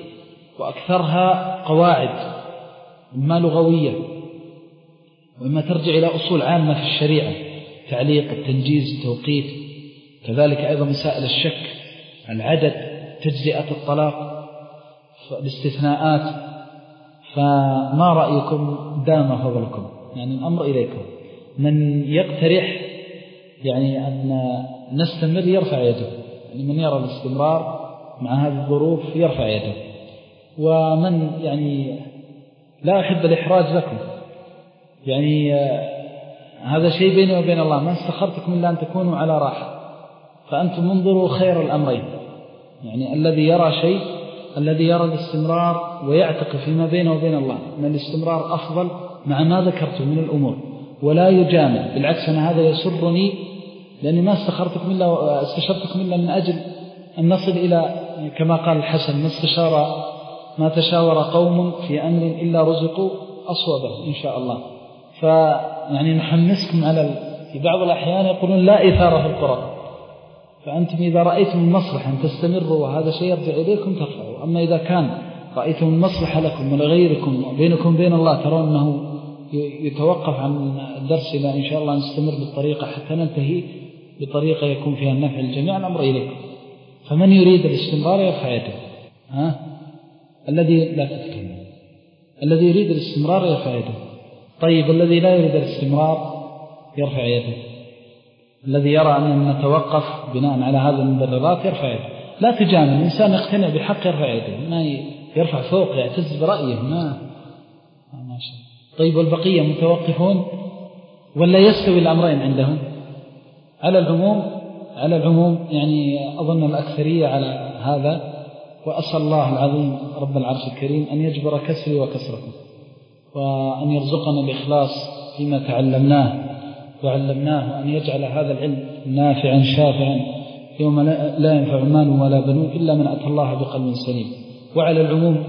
وأكثرها قواعد إما لغوية وإما ترجع إلى أصول عامة في الشريعة، تعليق، التنجيز، التوقيت، كذلك أيضا مسائل الشك، العدد، تجزئة الطلاق، الاستثناءات. فما رأيكم؟ دام فضلكم، يعني الأمر إليكم. من يقترح يعني أن نستمر يرفع يده، يعني من يرى الاستمرار مع هذه الظروف يرفع يده، ومن يعني لا أحب الإحراج لكم، يعني هذا شيء بيني وبين الله، ما استخرتكم إلا أن تكونوا على راحة، فأنتم انظروا خير الأمرين، يعني الذي يرى شيء، الذي يرى الاستمرار ويعتقد فيما بينه وبين الله أن الاستمرار أفضل مع ما ذكرت من الأمور ولا يجامل، بالعكس أنا هذا يسرني لأني ما استخرتكم إلا استشرتكم إلا من أجل أن نصل إلى كما قال الحسن ما استشار ما تشاور قوم في أمر إلا رزقوا أصوبه إن شاء الله. فيعني نحمسكم على في بعض الأحيان يقولون لا إثارة في القرى، فأنتم إذا رأيتم المصلحة أن تستمروا وهذا شيء يرجع إليكم ترفعوا. أما إذا كان رأيتم المصلحة لكم ولغيركم وبينكم بين الله ترون أنه يتوقف عن الدرس إلى إن شاء الله نستمر بالطريقة حتى ننتهي بطريقة يكون فيها النفع الجميع، الأمر إليكم. فمن يريد الاستمرار يرفع يده، ها الذي لا تتكلم، الذي يريد الاستمرار يرفع يده. طيب الذي لا يريد الاستمرار يرفع يده. الذي يرى أن نتوقف بناء على هذه المبررات يرفع يده. لا تجامل، الإنسان يقتنع بالحق يرفع يده، ما يرفع فوق يعتز برأيه، ما ما شاء. طيب والبقية متوقفون ولا يستوي الأمرين عندهم؟ على العموم على العموم يعني أظن الأكثرية على هذا، وأسأل الله العظيم رب العرش الكريم أن يجبر كسري وكسركم، وأن يرزقنا الإخلاص فيما تعلمناه وعلمناه، وأن يجعل هذا العلم نافعا شافعا يوم لا ينفع مال ولا بنون إلا من أتى الله بقلب سليم. وعلى العموم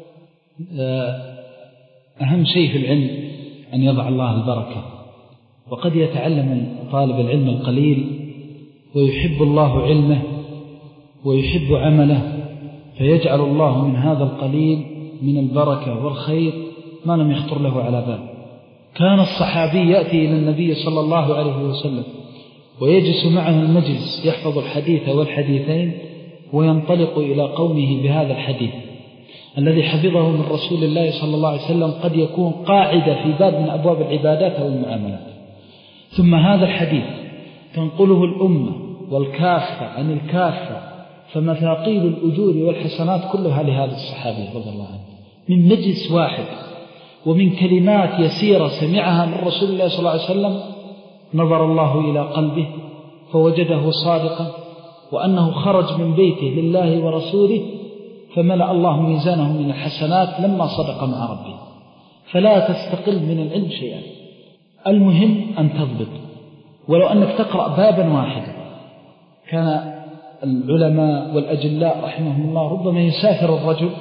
أهم شيء في العلم أن يضع الله البركة، وقد يتعلم طالب العلم القليل ويحب الله علمه ويحب عمله، فيجعل الله من هذا القليل من البركة والخير ما لم يخطر له على بال. كان الصحابي يأتي إلى النبي صلى الله عليه وسلم ويجلس معه المجلس يحفظ الحديث والحديثين وينطلق إلى قومه بهذا الحديث الذي حفظه من رسول الله صلى الله عليه وسلم، قد يكون قاعدة في باب من أبواب العبادات أو المعاملات. ثم هذا الحديث تنقله الأمة والكافة عن الكافة فمثاقيل الأجور والحسنات كلها لهذا الصحابي رضي الله عنه، من مجلس واحد ومن كلمات يسيرة سمعها من رسول الله صلى الله عليه وسلم نظر الله إلى قلبه فوجده صادقا، وأنه خرج من بيته لله ورسوله فملأ الله ميزانه من الحسنات لما صدق مع ربه. فلا تستقل من العلم شيئا، المهم أن تضبط. ولو أنك تقرأ بابا واحدا، كان العلماء والأجلاء رحمهم الله ربما يسافر الرجل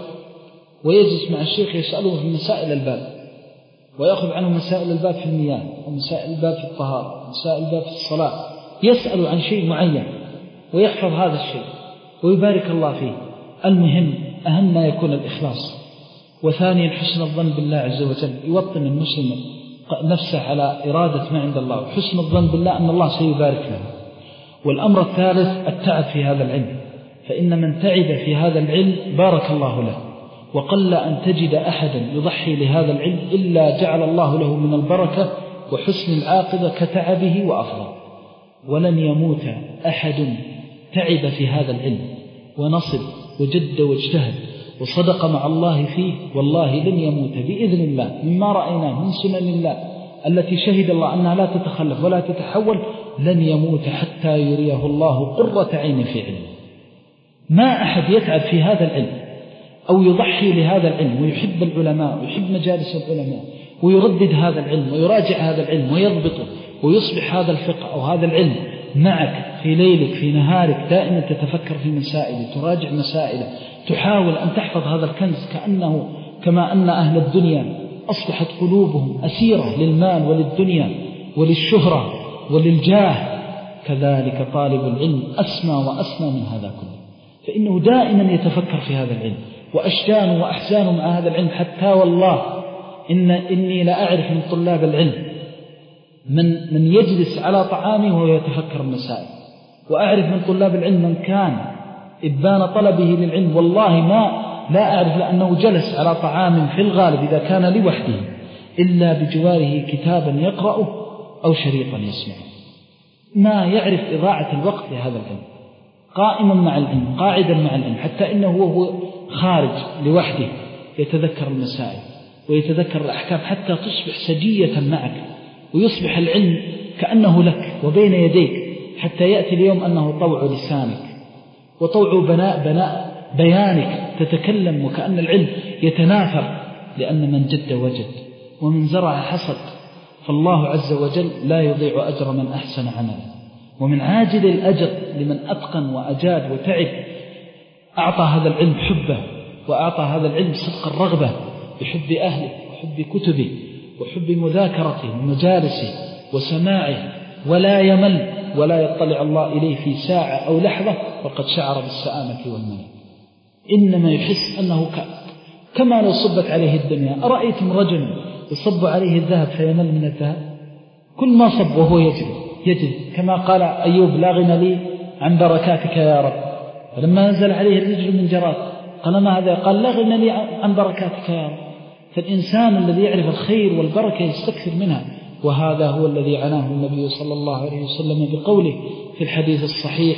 ويجلس مع الشيخ يسأله في مسائل الباب، ويأخذ عنه مسائل الباب في المياه، ومسائل الباب في الطهارة، ومسائل الباب في الصلاة، يسأل عن شيء معين ويحفظ هذا الشيء ويبارك الله فيه. المهم أهم ما يكون الإخلاص. وثانيا حسن الظن بالله عز وجل، يوطن المسلم نفسه على إرادة ما عند الله، وحسن الظن بالله أن الله سيبارك له. والأمر الثالث التعب في هذا العلم، فإن من تعب في هذا العلم بارك الله له، وقل أن تجد أحدا يضحي لهذا العلم إلا جعل الله له من البركة وحسن العاقبة كتعبه وأفضل. ولن يموت أحد تعب في هذا العلم ونصب وجد واجتهد وصدق مع الله فيه، والله لن يموت بإذن الله مما رأيناه من سنن الله التي شهد الله أنها لا تتخلف ولا تتحول، لن يموت حتى يريه الله قرة عين في علمه. ما أحد يتعب في هذا العلم أو يضحي لهذا العلم ويحب العلماء ويحب مجالس العلماء ويردد هذا العلم ويراجع هذا العلم ويضبطه ويصبح هذا الفقه أو هذا العلم معك في ليلك في نهارك، دائما تتفكر في مسائل، تراجع مسائل، تحاول أن تحفظ هذا الكنز، كأنه كما أن أهل الدنيا أصبحت قلوبهم أسيرة للمال وللدنيا وللشهرة وللجاه، كذلك طالب العلم أسمى وأسمى من هذا كله، فإنه دائما يتفكر في هذا العلم وأشجان وأحزان مع هذا العلم. حتى والله إن إني لا أعرف من طلاب العلم من من يجلس على طعامه وهو يتفكر المسائل، وأعرف من طلاب العلم من كان إبان طلبه للعلم والله ما لا أعرف لأنه جلس على طعام في الغالب إذا كان لوحده إلا بجواره كتابا يقرأه أو شريطا يسمعه، ما يعرف إضاعة الوقت لهذا العلم، قائما مع العلم قاعدا مع العلم، حتى إنه هو خارج لوحده يتذكر المسائل ويتذكر الأحكام حتى تصبح سجية معك، ويصبح العلم كأنه لك وبين يديك، حتى يأتي اليوم أنه طوع لسانك وطوع بناء بناء بيانك، تتكلم وكأن العلم يتناثر، لأن من جد وجد ومن زرع حصد. فالله عز وجل لا يضيع أجر من أحسن عملا، ومن عاجل الأجر لمن أتقن وأجاد وتعب، أعطى هذا العلم حبه وأعطى هذا العلم صدق الرغبة بحب أهله وحب كتبه وحب مذاكرته ومجالسه وسماعه، ولا يمل ولا يطلع الله إليه في ساعة أو لحظة وقد شعر بالسآمة والملل، إنما يحس أنه كما لو صبت عليه الدنيا. أرأيتم رجل يصب عليه الذهب فيمل من الذهب؟ كل ما صب وهو يجري يجري، كما قال أيوب لا غنى لي عن بركاتك يا رب، فلما نزل عليه الرجل من جراد قال ما هذا؟ قال لا غنى لي عن بركاتك يا رب. فالإنسان الذي يعرف الخير والبركة يستكثر منها، وهذا هو الذي عناه النبي صلى الله عليه وسلم بقوله في الحديث الصحيح: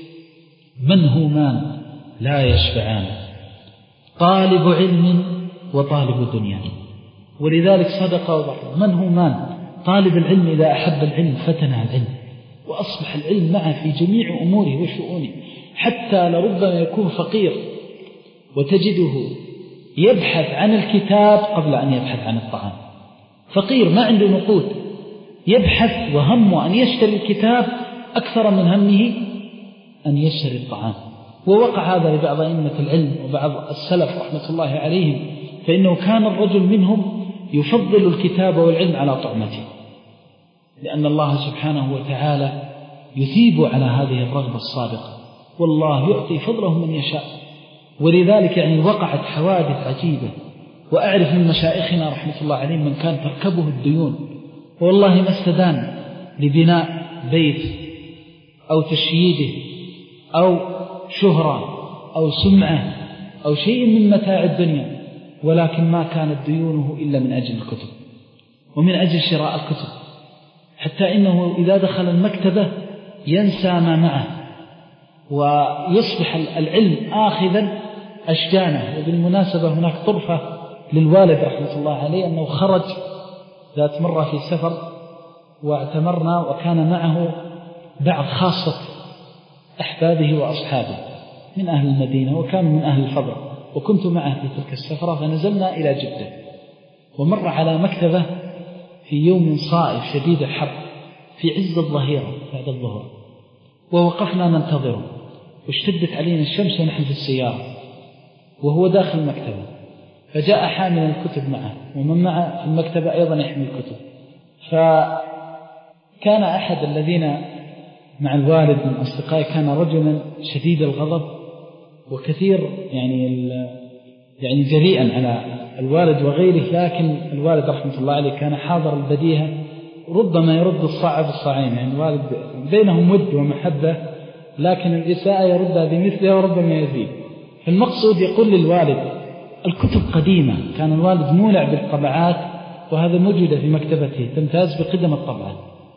منهومان لا يشبعان، طالب علم وطالب دنيا. ولذلك صدق وبر، منهومان، طالب العلم إذا أحب العلم فتنه العلم وأصبح العلم معه في جميع أموره وشؤونه، حتى لربما يكون فقير وتجده يبحث عن الكتاب قبل أن يبحث عن الطعام، فقير ما عنده نقود يبحث وهمه أن يشتري الكتاب أكثر من همه أن يشتري الطعام. ووقع هذا لبعض أئمة العلم وبعض السلف رحمة الله عليهم، فإنه كان الرجل منهم يفضل الكتاب والعلم على طعمته، لأن الله سبحانه وتعالى يثيب على هذه الرغبة الصادقة، والله يعطي فضله من يشاء. ولذلك يعني وقعت حوادث عجيبة، وأعرف من مشايخنا رحمة الله عليهم من كان تركبه الديون والله ما استدان لبناء بيت أو تشييده أو شهرة أو سمعة أو شيء من متاع الدنيا، ولكن ما كانت ديونه إلا من أجل الكتب ومن أجل شراء الكتب، حتى إنه إذا دخل المكتبة ينسى ما معه ويصبح العلم آخذا أشجانه. وبالمناسبة هناك طرفة للوالد رحمة الله عليه أنه خرج ذات مرة في سفر واعتمرنا، وكان معه بعض خاصة أحبابه وأصحابه من أهل المدينة وكانوا من أهل الفضل، وكنت معه في تلك السفرة. فنزلنا إلى جدة ومر على مكتبة في يوم صائف شديد الحر في عز الظهيرة بعد الظهر، ووقفنا ننتظره، واشتدت علينا الشمس ونحن في السيارة وهو داخل المكتبة، فجاء حامل الكتب معه ومن معه في المكتبة أيضا يحمل الكتب. فكان أحد الذين مع الوالد من أصدقائي كان رجلا شديد الغضب وكثير يعني يعني جريئا على الوالد وغيره، لكن الوالد رحمة الله عليه كان حاضر البديهة، ربما يرد الصعب الصعين، يعني الوالد بينهم ود ومحبة، لكن الإساءة يردها بمثلها وربما يزيد. فالمقصود يقول للوالد الكتب قديمة، كان الوالد مولع بالطبعات، وهذا موجود في مكتبته تمتاز بقدم الطبعة،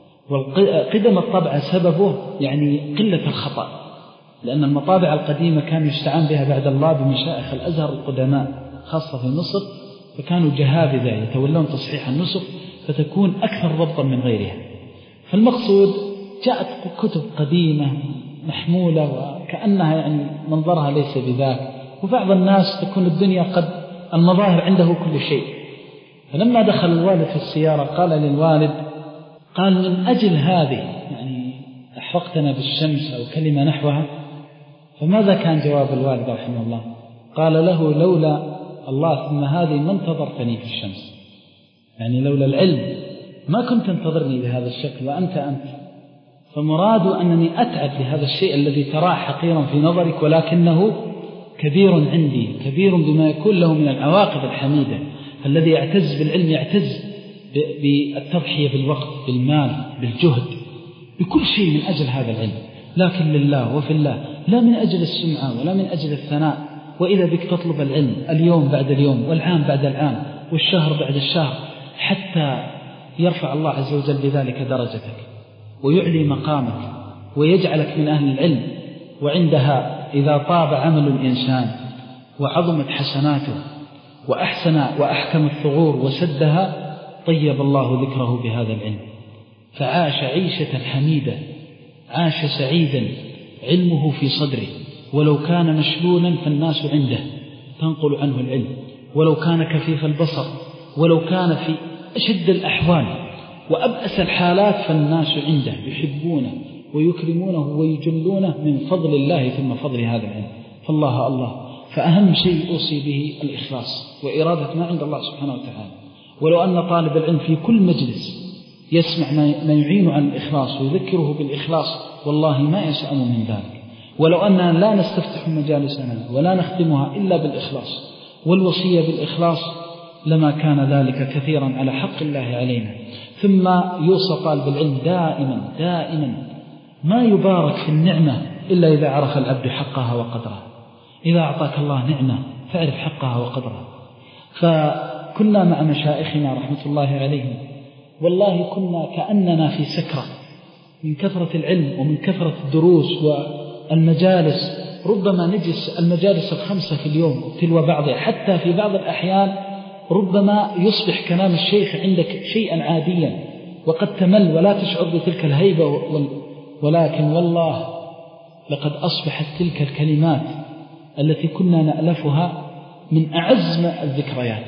والقدم الطبعة سببه يعني قلة الخطأ، لأن المطابع القديمة كان يستعان بها بعد الله بمشايخ الأزهر القدماء خاصة في مصر، فكانوا جهابذة يتولون تصحيح النسخ فتكون أكثر ضبطا من غيرها. فالمقصود جاءت كتب قديمة محمولة وكأنها يعني منظرها ليس بذاك، وبعض الناس تكون الدنيا قد المظاهر عنده كل شيء. فلما دخل الوالد في السيارة قال للوالد، قال من أجل هذه يعني أحرقتنا بالشمس أو كلمة نحوها. فماذا كان جواب الوالد رحمه الله؟ قال له لولا الله ثم هذه ما انتظرتني في الشمس، يعني لولا العلم ما كنت انتظرني بهذا الشكل وأنت أنت. فمراد أنني أتعب لهذا الشيء الذي تراه حقيرا في نظرك ولكنه كبير عندي، كبير بما يكون له من العواقب الحميدة. فالذي يعتز بالعلم يعتز بالتضحية بالوقت بالمال بالجهد بكل شيء من أجل هذا العلم، لكن لله وفي الله، لا من أجل السمعة ولا من أجل الثناء. وإذا بك تطلب العلم اليوم بعد اليوم والعام بعد العام والشهر بعد الشهر حتى يرفع الله عز وجل بذلك درجتك ويعلي مقامك ويجعلك من أهل العلم. وعندها إذا طاب عمل الإنسان وعظمت حسناته وأحسن وأحكم الثغور وسدها طيب الله ذكره بهذا العلم، فعاش عيشة حميدة، عاش سعيدا، علمه في صدره، ولو كان مشلولا فالناس عنده تنقل عنه العلم، ولو كان كفيف البصر، ولو كان في أشد الأحوال وأبأس الحالات فالناس عنده يحبونه ويكرمونه ويجلونه من فضل الله ثم فضل هذا العلم. فالله الله. فأهم شيء أوصي به الإخلاص وإرادة ما عند الله سبحانه وتعالى. ولو أن طالب العلم في كل مجلس يسمع ما يعين عن الإخلاص ويذكره بالإخلاص والله ما يسأم من ذلك. ولو أننا لا نستفتح مجالسنا ولا نختمها إلا بالإخلاص والوصية بالإخلاص لما كان ذلك كثيرا على حق الله علينا. ثم يوصى طالب العلم دائما دائما ما يبارك في النعمة إلا إذا عرف العبد حقها وقدرها. إذا أعطاك الله نعمة فاعرف حقها وقدرها. فكنا مع مشائخنا رحمة الله عليهم والله كنا كأننا في سكرة من كثرة العلم ومن كثرة الدروس والمجالس. ربما نجلس المجالس الخمسة في اليوم تلو بعضها، حتى في بعض الأحيان ربما يصبح كلام الشيخ عندك شيئا عاديا وقد تمل ولا تشعر بتلك الهيبة وال... ولكن والله لقد أصبحت تلك الكلمات التي كنا نألفها من أعز الذكريات.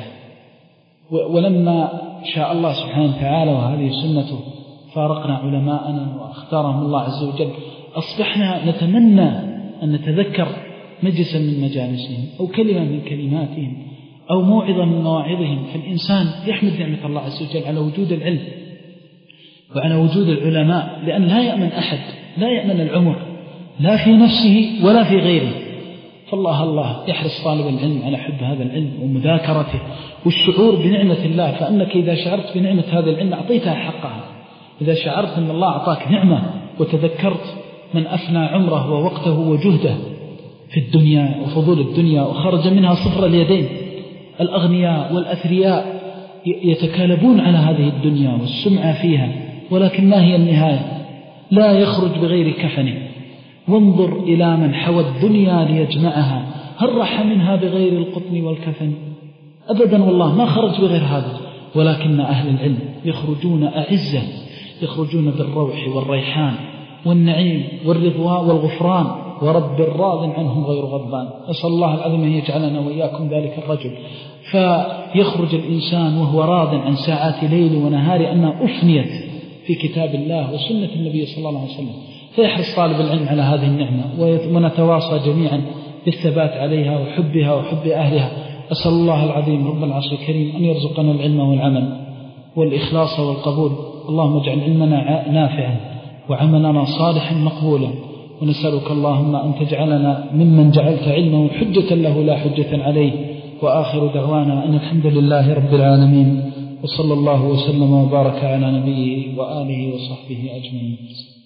ولما شاء الله سبحانه وتعالى وهذه سنته فارقنا علماءنا واختارهم الله عز وجل، أصبحنا نتمنى أن نتذكر مجلسا من مجالسهم أو كلمة من كلماتهم أو موعظة من مواعظهم. فالإنسان يحمد نعمة الله عز وجل على وجود العلم وعلى وجود العلماء، لأن لا يأمن أحد، لا يأمن العمر لا في نفسه ولا في غيره. فالله الله يحرص طالب العلم على حب هذا العلم ومذاكرته والشعور بنعمة الله. فأنك إذا شعرت بنعمة هذا العلم أعطيتها حقها. إذا شعرت أن الله أعطاك نعمة وتذكرت من أفنى عمره ووقته وجهده في الدنيا وفضول الدنيا وخرج منها صفر اليدين. الأغنياء والأثرياء يتكالبون على هذه الدنيا والسمعة فيها، ولكن ما هي النهاية؟ لا يخرج بغير كفنه وانظر إلى من حوى الدنيا ليجمعها هل رح منها بغير القطن والكفن؟ أبدا والله ما خرج بغير هذا. ولكن أهل العلم يخرجون أعزة، يخرجون بالروح والريحان والنعيم والرضوان والغفران ورب راض عنهم غير غضبان. أسأل الله العظيم أن يجعلنا وإياكم ذلك الرجل. فيخرج الإنسان وهو راض عن ساعات ليل ونهار أنها أفنيت في كتاب الله وسنة النبي صلى الله عليه وسلم، فيحرص طالب العلم على هذه النعمة ونتواصى جميعا بالثبات عليها وحبها وحب أهلها. أسأل الله العظيم رب العرش الكريم أن يرزقنا العلم والعمل والإخلاص والقبول. اللهم اجعل علمنا نافعا وعملنا صالحا مقبولا، ونسألك اللهم أن تجعلنا ممن جعلت علمه حجة له لا حجة عليه. وآخر دعوانا أن الحمد لله رب العالمين، وصلى الله وسلم وبارك على نبيه وآله وصحبه أجمعين.